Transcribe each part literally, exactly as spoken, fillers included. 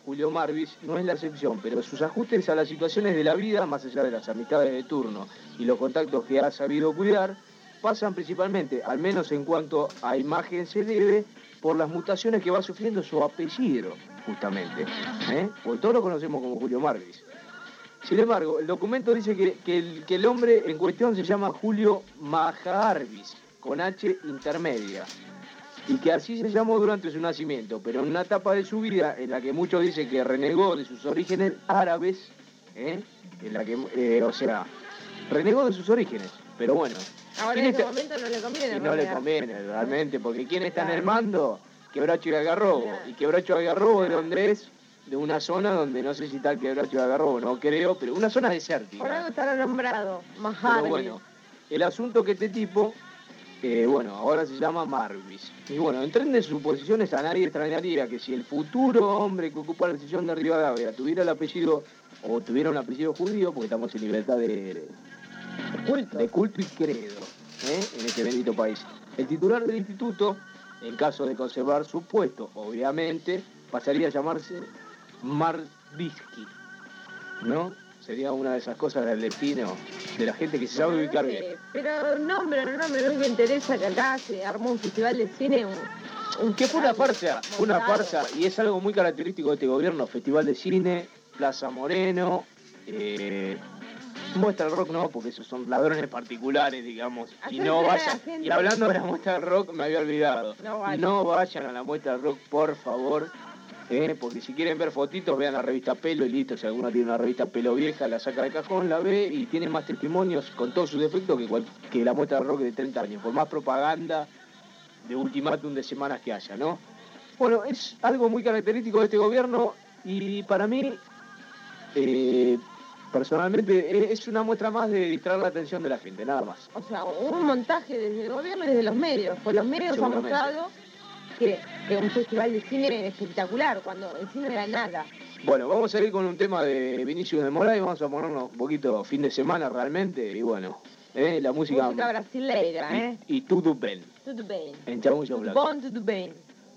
Julio Marvis no es la excepción, pero sus ajustes a las situaciones de la vida, más allá de las amistades de turno y los contactos que ha sabido cuidar, pasan principalmente, al menos en cuanto a imagen se debe, por las mutaciones que va sufriendo su apellido, justamente. ¿eh? Porque todos lo conocemos como Julio Marvis. Sin embargo, el documento dice que, que, el, que el hombre en cuestión se llama Julio Majarvis, con H intermedia, y que así se llamó durante su nacimiento, pero en una etapa de su vida en la que muchos dicen que renegó de sus orígenes árabes, ¿eh? en la que, eh, o sea, renegó de sus orígenes, pero bueno. Ahora en este está... momento no le conviene. Y no le conviene realmente, porque ¿quién está claro. en el mando? Quebracho y Algarrobo. Claro. Y Quebracho y Algarrobo, ¿de dónde es? De una zona donde no sé si está el Quebracho y Algarrobo, no creo, pero una zona desértica. Por algo estará nombrado, Majarvis. Pero bueno, el asunto que este tipo, eh, bueno, ahora se llama Marvis. Y bueno, entre suposiciones a nadie extrañaría que si el futuro hombre que ocupa la sesión de Rivadavia tuviera el apellido, o tuviera un apellido judío, porque estamos en libertad de... de culto, de culto y credo, ¿eh? en este bendito país. El titular del instituto, en caso de conservar su puesto, obviamente, pasaría a llamarse Marvisky, ¿no? Sería una de esas cosas del destino de la gente que se sabe ubicar bien. Pero el nombre, el nombre, no me interesa que acá se armó un festival de cine, un, un que fue una farsa, fue una farsa, y es algo muy característico de este gobierno, festival de cine, Plaza Moreno, eh... muestra el rock no, porque esos son ladrones particulares, digamos, y no vayan, y hablando de la muestra del rock, me había olvidado, no vayan, no vayan a la muestra del rock, por favor, eh, porque si quieren ver fotitos, vean la revista Pelo y listo, si alguno tiene una revista Pelo vieja, la saca de cajón, la ve y tiene más testimonios con todos sus defectos que, cual, que la muestra del rock de treinta años, por más propaganda de ultimátum de semanas que haya, ¿no? Bueno, es algo muy característico de este gobierno y para mí... Eh, personalmente es una muestra más de distraer la atención de la gente, nada más. O sea, un montaje desde el gobierno y desde los medios. Pues los medios han mostrado que, que un festival de cine era espectacular, cuando el cine era nada. Bueno, vamos a ir con un tema de Vinicius de Moraes, vamos a ponernos un poquito fin de semana realmente, y bueno, eh, la música... Música brasileira, ¿eh? Y, y tudo bem. Tudo bem. En Chamuyo Blanco. Bom, tudo bem.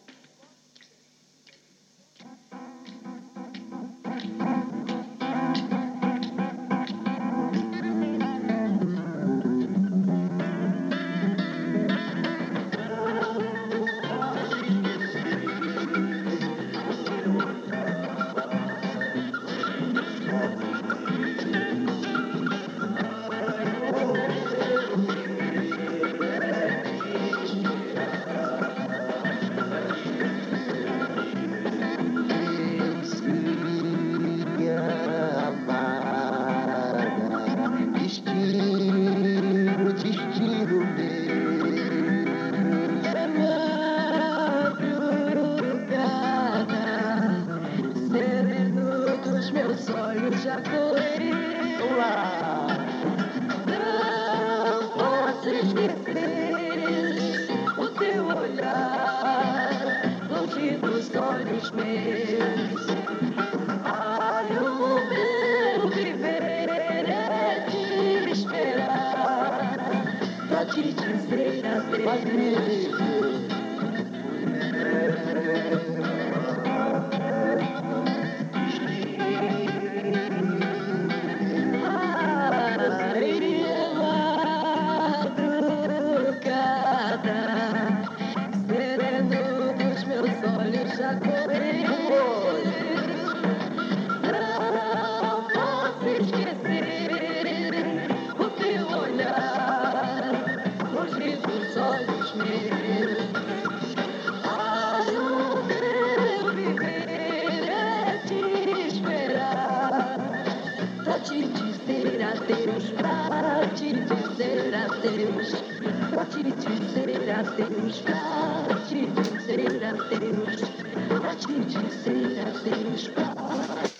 Pra te dizer adeus, pra te dizer adeus, pra te dizer adeus, pra...